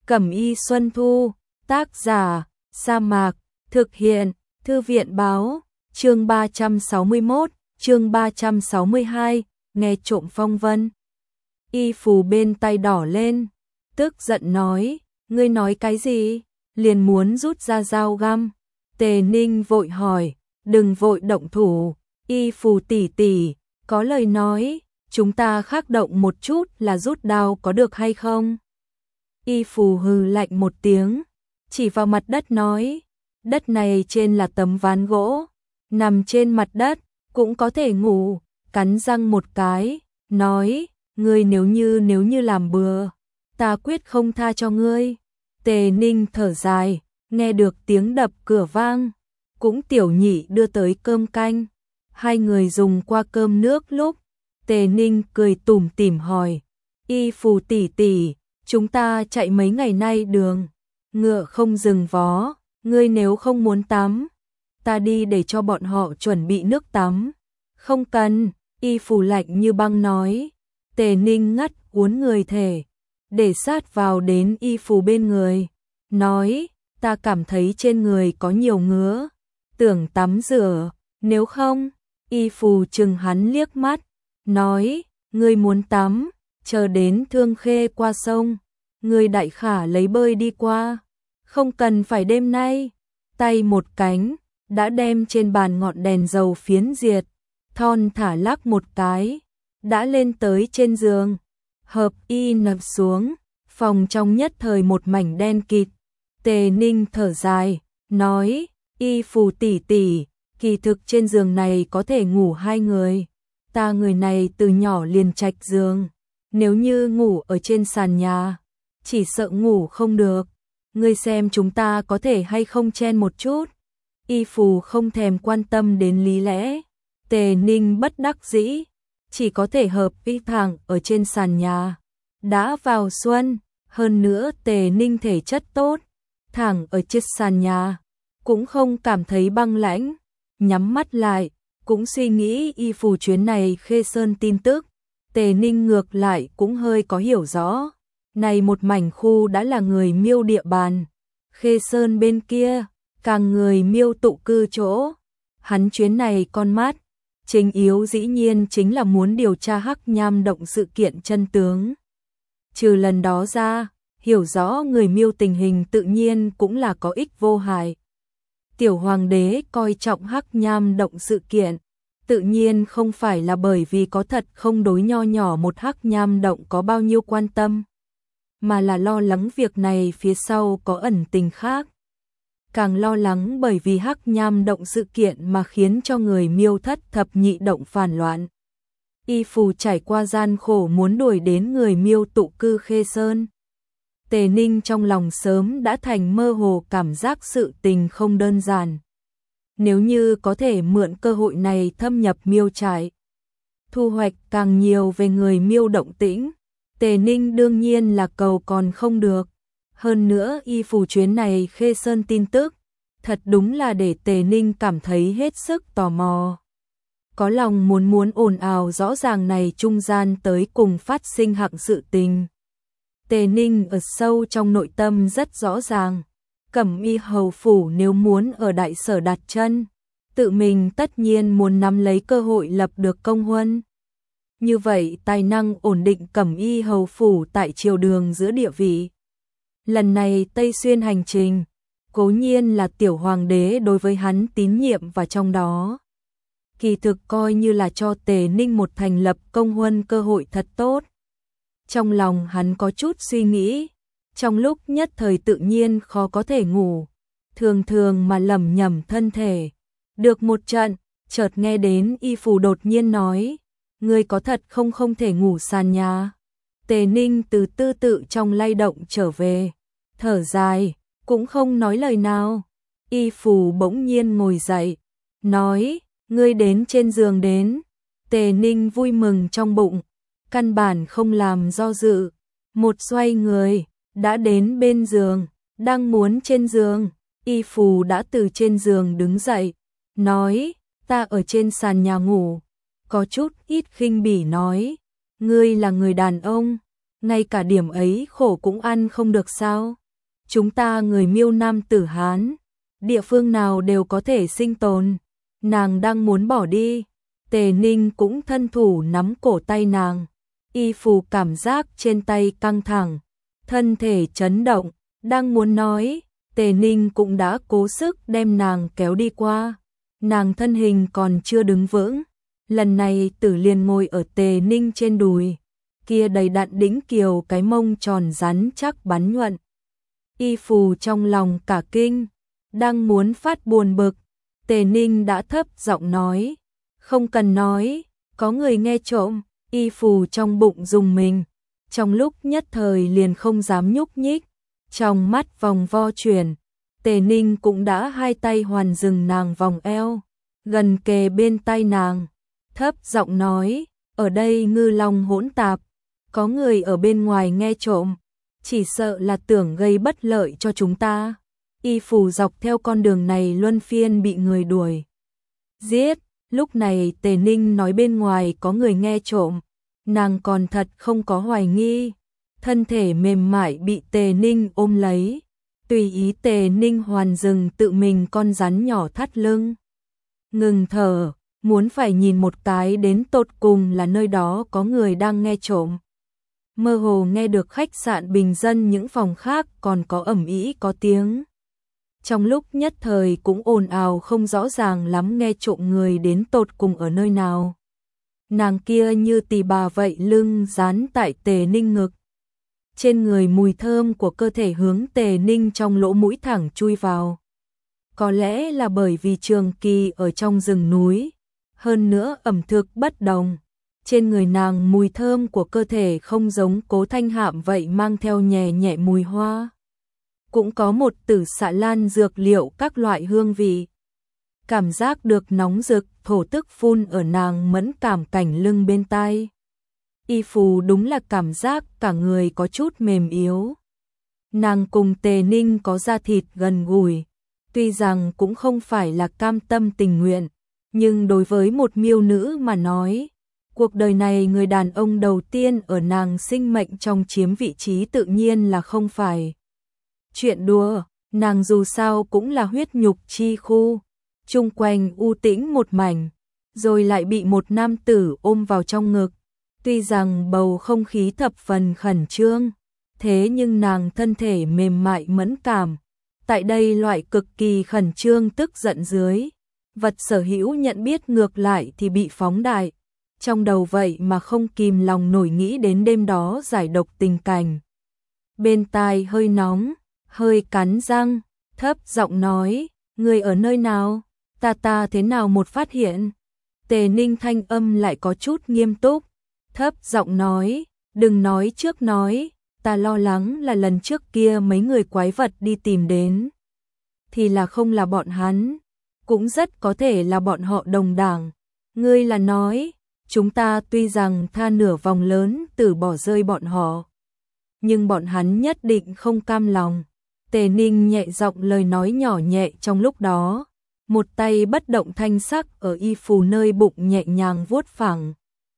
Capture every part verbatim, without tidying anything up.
Cẩm y Xuân Thu, tác giả, Sa Mạc, thực hiện, Thư viện báo, chương ba trăm sáu mươi mốt, chương ba trăm sáu mươi hai, nghe trộm phong vân. Y Phù bên tay đỏ lên, tức giận nói, ngươi nói cái gì? Liền muốn rút ra dao găm. Tề Ninh vội hỏi, đừng vội động thủ, Y Phù tỷ tỷ, có lời nói, chúng ta khắc động một chút là rút đao có được hay không? Y Phù hừ lạnh một tiếng, chỉ vào mặt đất nói, đất này trên là tấm ván gỗ, nằm trên mặt đất, cũng có thể ngủ, cắn răng một cái, nói, ngươi nếu như nếu như làm bừa, ta quyết không tha cho ngươi. Tề Ninh thở dài, nghe được tiếng đập cửa vang, cũng tiểu nhị đưa tới cơm canh, hai người dùng qua cơm nước lúc, Tề Ninh cười tủm tỉm hỏi, Y Phù tỷ tỷ, chúng ta chạy mấy ngày nay đường, ngựa không dừng vó, ngươi nếu không muốn tắm, ta đi để cho bọn họ chuẩn bị nước tắm. Không cần, Y Phù lạnh như băng nói. Tề Ninh ngắt uốn người thể, để sát vào đến Y Phù bên người, nói, ta cảm thấy trên người có nhiều ngứa, tưởng tắm rửa, nếu không, Y Phù chừng hắn liếc mắt, nói, ngươi muốn tắm, chờ đến Thương Khê qua sông, ngươi đại khả lấy bơi đi qua, không cần phải đêm nay. Tay một cánh, đã đem trên bàn ngọn đèn dầu phiến diệt, thon thả lắc một cái, đã lên tới trên giường, hợp y nằm xuống, phòng trong nhất thời một mảnh đen kịt. Tề Ninh thở dài, nói, Y Phù tỷ tỷ, kỳ thực trên giường này có thể ngủ hai người, ta người này từ nhỏ liền trạch giường, nếu như ngủ ở trên sàn nhà, chỉ sợ ngủ không được, ngươi xem chúng ta có thể hay không chen một chút. Y Phù không thèm quan tâm đến lý lẽ, Tề Ninh bất đắc dĩ, chỉ có thể hợp y thẳng ở trên sàn nhà. Đã vào xuân, hơn nữa Tề Ninh thể chất tốt, thẳng ở trên sàn nhà, cũng không cảm thấy băng lãnh, nhắm mắt lại, cũng suy nghĩ Y Phù chuyến này Khê Sơn tin tức. Tề Ninh ngược lại cũng hơi có hiểu rõ, này một mảnh khu đã là người Miêu địa bàn, Khê Sơn bên kia, càng người Miêu tụ cư chỗ. Hắn chuyến này con mắt, chính yếu dĩ nhiên chính là muốn điều tra Hắc Nham động sự kiện chân tướng. Trừ lần đó ra, hiểu rõ người Miêu tình hình tự nhiên cũng là có ích vô hại. Tiểu Hoàng đế coi trọng Hắc Nham động sự kiện, tự nhiên không phải là bởi vì có thật không đối nho nhỏ một Hắc Nham động có bao nhiêu quan tâm, mà là lo lắng việc này phía sau có ẩn tình khác. Càng lo lắng bởi vì Hắc Nham động sự kiện mà khiến cho người Miêu thất thập nhị động phản loạn. Y Phù trải qua gian khổ muốn đuổi đến người Miêu tụ cư Khê Sơn. Tề Ninh trong lòng sớm đã thành mơ hồ cảm giác sự tình không đơn giản. Nếu như có thể mượn cơ hội này thâm nhập Miêu trại, thu hoạch càng nhiều về người Miêu động tĩnh, Tề Ninh đương nhiên là cầu còn không được. Hơn nữa Y Phù chuyến này Khê Sơn tin tức, thật đúng là để Tề Ninh cảm thấy hết sức tò mò. Có lòng muốn muốn ồn ào rõ ràng này trung gian tới cùng phát sinh hạng sự tình. Tề Ninh ở sâu trong nội tâm rất rõ ràng, Cẩm y hầu phủ nếu muốn ở đại sở đặt chân, tự mình tất nhiên muốn nắm lấy cơ hội lập được công huân. Như vậy tài năng ổn định Cẩm y hầu phủ tại triều đường giữa địa vị. Lần này Tây Xuyên hành trình, cố nhiên là tiểu hoàng đế đối với hắn tín nhiệm và trong đó, kỳ thực coi như là cho Tề Ninh một thành lập công huân cơ hội thật tốt. Trong lòng hắn có chút suy nghĩ, trong lúc nhất thời tự nhiên khó có thể ngủ, thường thường mà lẩm nhẩm thân thể. Được một trận, chợt nghe đến Y Phù đột nhiên nói, ngươi có thật không không thể ngủ sàn nhà. Tề Ninh từ tư tự trong lay động trở về, thở dài, cũng không nói lời nào. Y Phù bỗng nhiên ngồi dậy, nói, ngươi đến trên giường đến. Tề Ninh vui mừng trong bụng, căn bản không làm do dự, một xoay người, đã đến bên giường, đang muốn trên giường, Y Phù đã từ trên giường đứng dậy, nói, ta ở trên sàn nhà ngủ, có chút ít khinh bỉ nói, ngươi là người đàn ông, ngay cả điểm ấy khổ cũng ăn không được sao? Chúng ta người Miêu Nam tử Hán, địa phương nào đều có thể sinh tồn. Nàng đang muốn bỏ đi, Tề Ninh cũng thân thủ nắm cổ tay nàng. Y Phù cảm giác trên tay căng thẳng, thân thể chấn động, đang muốn nói, Tề Ninh cũng đã cố sức đem nàng kéo đi qua. Nàng thân hình còn chưa đứng vững, lần này Tử liền ngồi ở Tề Ninh trên đùi, kia đầy đặn đĩnh kiều cái mông tròn rắn chắc bắn nhuận. Y Phù trong lòng cả kinh, đang muốn phát buồn bực, Tề Ninh đã thấp giọng nói, không cần nói, có người nghe trộm. Y Phù trong bụng rùng mình, trong lúc nhất thời liền không dám nhúc nhích, trong mắt vòng vo chuyển. Tề Ninh cũng đã hai tay hoàn dừng nàng vòng eo, gần kề bên tai nàng, thấp giọng nói, ở đây ngư long hỗn tạp, có người ở bên ngoài nghe trộm, chỉ sợ là tưởng gây bất lợi cho chúng ta. Y Phù dọc theo con đường này luân phiên bị người đuổi giết, lúc này Tề Ninh nói bên ngoài có người nghe trộm, nàng còn thật không có hoài nghi, thân thể mềm mại bị Tề Ninh ôm lấy, tùy ý Tề Ninh hoàn dừng tự mình con rắn nhỏ thắt lưng. Ngừng thở, muốn phải nhìn một cái đến tột cùng là nơi đó có người đang nghe trộm. Mơ hồ nghe được khách sạn bình dân những phòng khác còn có ầm ĩ có tiếng. Trong lúc nhất thời cũng ồn ào không rõ ràng lắm nghe trộm người đến tột cùng ở nơi nào. Nàng kia như tỳ bà vậy lưng dán tại Tề Ninh ngực. Trên người mùi thơm của cơ thể hướng Tề Ninh trong lỗ mũi thẳng chui vào. Có lẽ là bởi vì trường kỳ ở trong rừng núi, hơn nữa ẩm thực bất đồng. Trên người nàng mùi thơm của cơ thể không giống Cố Thanh Hạm vậy mang theo nhẹ nhẹ mùi hoa. Cũng có một tử xạ lan dược liệu các loại hương vị. Cảm giác được nóng rực thổ tức phun ở nàng mẫn cảm cảnh lưng bên tai. Y Phù đúng là cảm giác cả người có chút mềm yếu. Nàng cùng Tề Ninh có da thịt gần gũi, tuy rằng cũng không phải là cam tâm tình nguyện, nhưng đối với một miêu nữ mà nói, cuộc đời này người đàn ông đầu tiên ở nàng sinh mệnh trong chiếm vị trí tự nhiên là không phải chuyện đùa. Nàng dù sao cũng là huyết nhục chi khu, chung quanh u tĩnh một mảnh, rồi lại bị một nam tử ôm vào trong ngực. Tuy rằng bầu không khí thập phần khẩn trương, thế nhưng nàng thân thể mềm mại mẫn cảm. Tại đây loại cực kỳ khẩn trương tức giận dưới, vật sở hữu nhận biết ngược lại thì bị phóng đại. Trong đầu vậy mà không kìm lòng nổi nghĩ đến đêm đó giải độc tình cảnh. Bên tai hơi nóng, hơi cắn răng, thấp giọng nói, người ở nơi nào, ta ta thế nào một phát hiện. Tề Ninh thanh âm lại có chút nghiêm túc, thấp giọng nói, đừng nói trước nói, ta lo lắng là lần trước kia mấy người quái vật đi tìm đến. Thì là không là bọn hắn, cũng rất có thể là bọn họ đồng đảng. Ngươi là nói, chúng ta tuy rằng tha nửa vòng lớn từ bỏ rơi bọn họ, nhưng bọn hắn nhất định không cam lòng. Tề Ninh nhẹ giọng lời nói nhỏ nhẹ trong lúc đó, một tay bất động thanh sắc ở Y Phù nơi bụng nhẹ nhàng vuốt phẳng.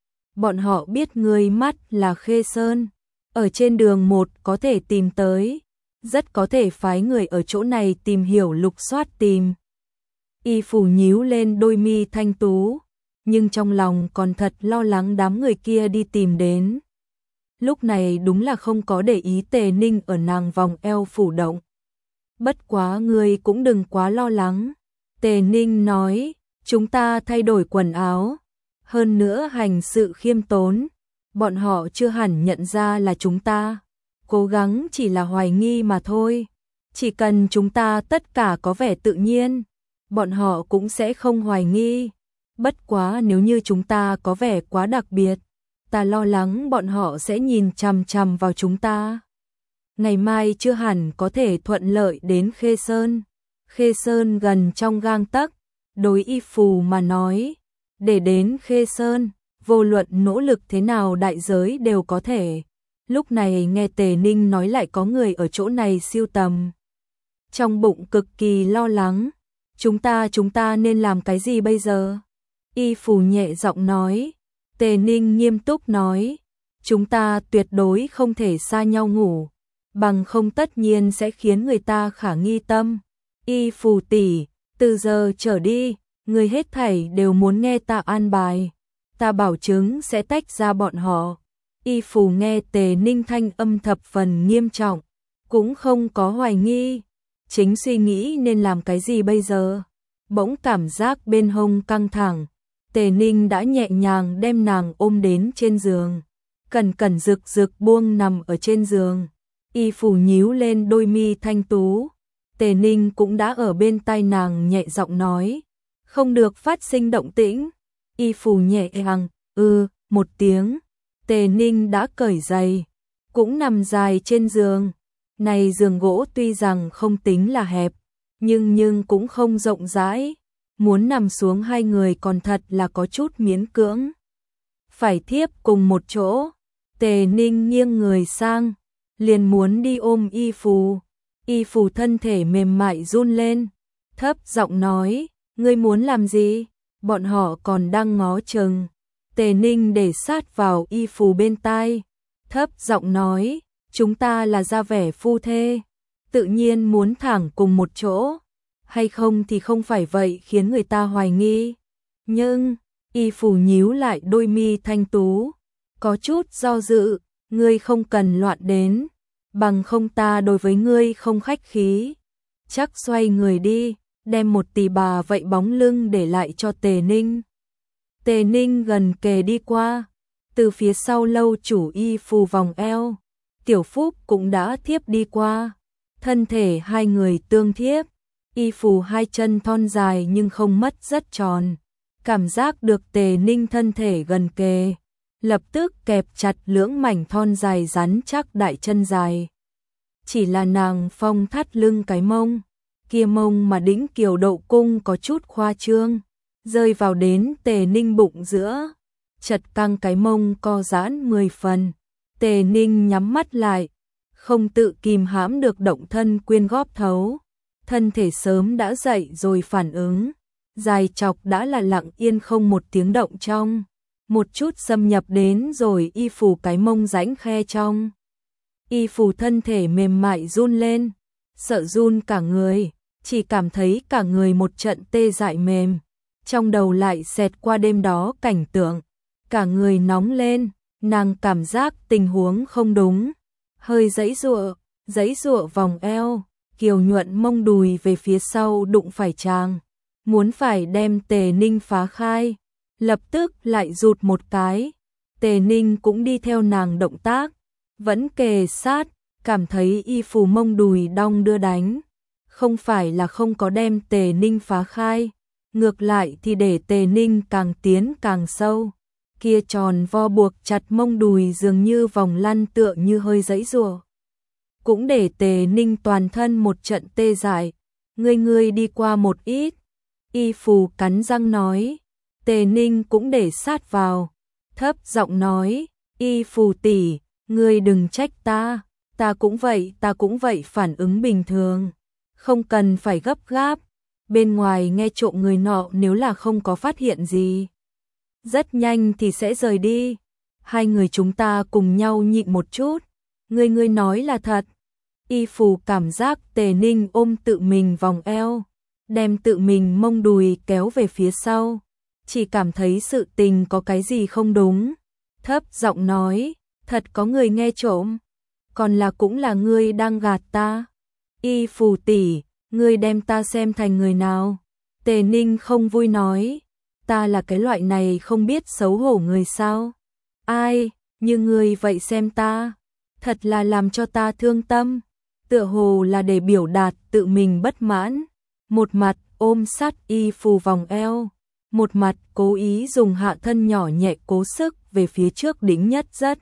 Bọn họ biết ngươi mắt là Khê Sơn, ở trên đường một có thể tìm tới, rất có thể phái người ở chỗ này tìm hiểu lục soát tìm. Y Phù nhíu lên đôi mi thanh tú, nhưng trong lòng còn thật lo lắng đám người kia đi tìm đến. Lúc này đúng là không có để ý Tề Ninh ở nàng vòng eo phủ động. Bất quá ngươi cũng đừng quá lo lắng. Tề Ninh nói, chúng ta thay đổi quần áo, hơn nữa hành sự khiêm tốn, bọn họ chưa hẳn nhận ra là chúng ta, cố gắng chỉ là hoài nghi mà thôi. Chỉ cần chúng ta tất cả có vẻ tự nhiên, bọn họ cũng sẽ không hoài nghi. Bất quá nếu như chúng ta có vẻ quá đặc biệt, ta lo lắng bọn họ sẽ nhìn chằm chằm vào chúng ta. Ngày mai chưa hẳn có thể thuận lợi đến Khê Sơn. Khê Sơn gần trong gang tấc, đối Y Phù mà nói, để đến Khê Sơn, vô luận nỗ lực thế nào đại giới đều có thể. Lúc này nghe Tề Ninh nói lại có người ở chỗ này siêu tầm, trong bụng cực kỳ lo lắng. Chúng ta chúng ta nên làm cái gì bây giờ? Y Phù nhẹ giọng nói. Tề Ninh nghiêm túc nói, chúng ta tuyệt đối không thể xa nhau ngủ, bằng không tất nhiên sẽ khiến người ta khả nghi tâm. Y Phù tỷ, từ giờ trở đi, người hết thảy đều muốn nghe ta an bài, ta bảo chứng sẽ tách ra bọn họ. Y Phù nghe Tề Ninh thanh âm thập phần nghiêm trọng, cũng không có hoài nghi, chính suy nghĩ nên làm cái gì bây giờ. Bỗng cảm giác bên hông căng thẳng, Tề Ninh đã nhẹ nhàng đem nàng ôm đến trên giường, cẩn cẩn rực rực buông nằm ở trên giường. Y Phù nhíu lên đôi mi thanh tú, Tề Ninh cũng đã ở bên tai nàng nhẹ giọng nói, không được phát sinh động tĩnh. Y Phù nhẹ nhàng, ư, một tiếng, Tề Ninh đã cởi giày, cũng nằm dài trên giường. Này giường gỗ tuy rằng không tính là hẹp, nhưng nhưng cũng không rộng rãi, muốn nằm xuống hai người còn thật là có chút miễn cưỡng. Phải thiếp cùng một chỗ, Tề Ninh nghiêng người sang, liền muốn đi ôm Y Phù. Y Phù thân thể mềm mại run lên, thấp giọng nói, ngươi muốn làm gì? Bọn họ còn đang ngó chừng. Tề Ninh để sát vào Y Phù bên tai, thấp giọng nói, chúng ta là ra vẻ phu thê, tự nhiên muốn thẳng cùng một chỗ, hay không thì không phải vậy khiến người ta hoài nghi. Nhưng, Y Phù nhíu lại đôi mi thanh tú, có chút do dự, ngươi không cần loạn đến, bằng không ta đối với ngươi không khách khí. Chắc xoay người đi, đem một tỳ bà vậy bóng lưng để lại cho Tề Ninh. Tề Ninh gần kề đi qua, từ phía sau lâu chủ Y Phù vòng eo, Tiểu Phúc cũng đã thiếp đi qua, thân thể hai người tương thiếp. Y Phù hai chân thon dài nhưng không mất rất tròn, cảm giác được Tề Ninh thân thể gần kề, lập tức kẹp chặt lưỡng mảnh thon dài rắn chắc đại chân dài. Chỉ là nàng phong thắt lưng cái mông, kia mông mà đĩnh kiều độ cung có chút khoa trương, rơi vào đến Tề Ninh bụng giữa, chật căng cái mông co giãn mười phần. Tề Ninh nhắm mắt lại, không tự kìm hãm được động thân quyên góp thấu, thân thể sớm đã dậy rồi phản ứng, dài chọc đã là lặng yên không một tiếng động trong, một chút xâm nhập đến rồi Y Phù cái mông rãnh khe trong. Y Phù thân thể mềm mại run lên, sợ run cả người, chỉ cảm thấy cả người một trận tê dại mềm, trong đầu lại xẹt qua đêm đó cảnh tượng, cả người nóng lên, nàng cảm giác tình huống không đúng, hơi giãy giụa, giãy giụa vòng eo, kiều nhuận mông đùi về phía sau đụng phải chàng, muốn phải đem Tề Ninh phá khai, lập tức lại rụt một cái. Tề Ninh cũng đi theo nàng động tác, vẫn kề sát, cảm thấy Y Phù mông đùi đong đưa đánh, không phải là không có đem Tề Ninh phá khai, ngược lại thì để Tề Ninh càng tiến càng sâu. Kia tròn vo buộc chặt mông đùi dường như vòng lăn tựa như hơi giãy giụa, cũng để Tề Ninh toàn thân một trận tê dại. Ngươi ngươi đi qua một ít, Y Phù cắn răng nói. Tề Ninh cũng để sát vào, thấp giọng nói, Y Phù tỷ, ngươi đừng trách ta, ta cũng vậy, ta cũng vậy, phản ứng bình thường, không cần phải gấp gáp. Bên ngoài nghe trộm người nọ nếu là không có phát hiện gì, rất nhanh thì sẽ rời đi. Hai người chúng ta cùng nhau nhịn một chút. Ngươi ngươi nói là thật. Y Phù cảm giác Tề Ninh ôm tự mình vòng eo, đem tự mình mông đùi kéo về phía sau, chỉ cảm thấy sự tình có cái gì không đúng, thấp giọng nói, thật có người nghe trộm, còn là cũng là ngươi đang gạt ta. Y Phù tỷ, ngươi đem ta xem thành người nào? Tề Ninh không vui nói, ta là cái loại này không biết xấu hổ người sao? Ai, như ngươi vậy xem ta, thật là làm cho ta thương tâm, tựa hồ là để biểu đạt tự mình bất mãn, một mặt ôm sát Y Phù vòng eo, một mặt cố ý dùng hạ thân nhỏ nhẹ cố sức về phía trước đỉnh nhất rất.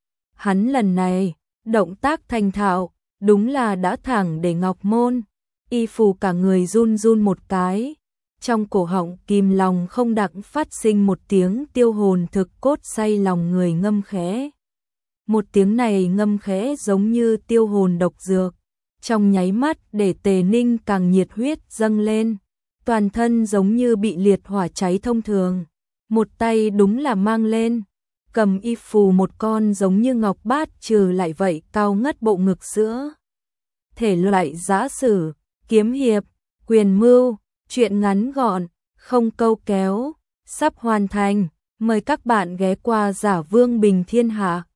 Hắn lần này, động tác thành thạo, đúng là đã thẳng để ngọc môn. Y Phù cả người run run một cái, trong cổ họng kìm lòng không đặng phát sinh một tiếng tiêu hồn thực cốt say lòng người ngâm khẽ. Một tiếng này ngâm khẽ giống như tiêu hồn độc dược, trong nháy mắt để Tề Ninh càng nhiệt huyết dâng lên, toàn thân giống như bị liệt hỏa cháy thông thường, một tay đúng là mang lên. cầm y phù một con giống như ngọc bát trừ lại vậy cao ngất bộ ngực giữa. Thể loại giã sử, kiếm hiệp, quyền mưu, truyện ngắn gọn, không câu kéo, sắp hoàn thành. Mời các bạn ghé qua Giả Vương Bình Thiên Hạ.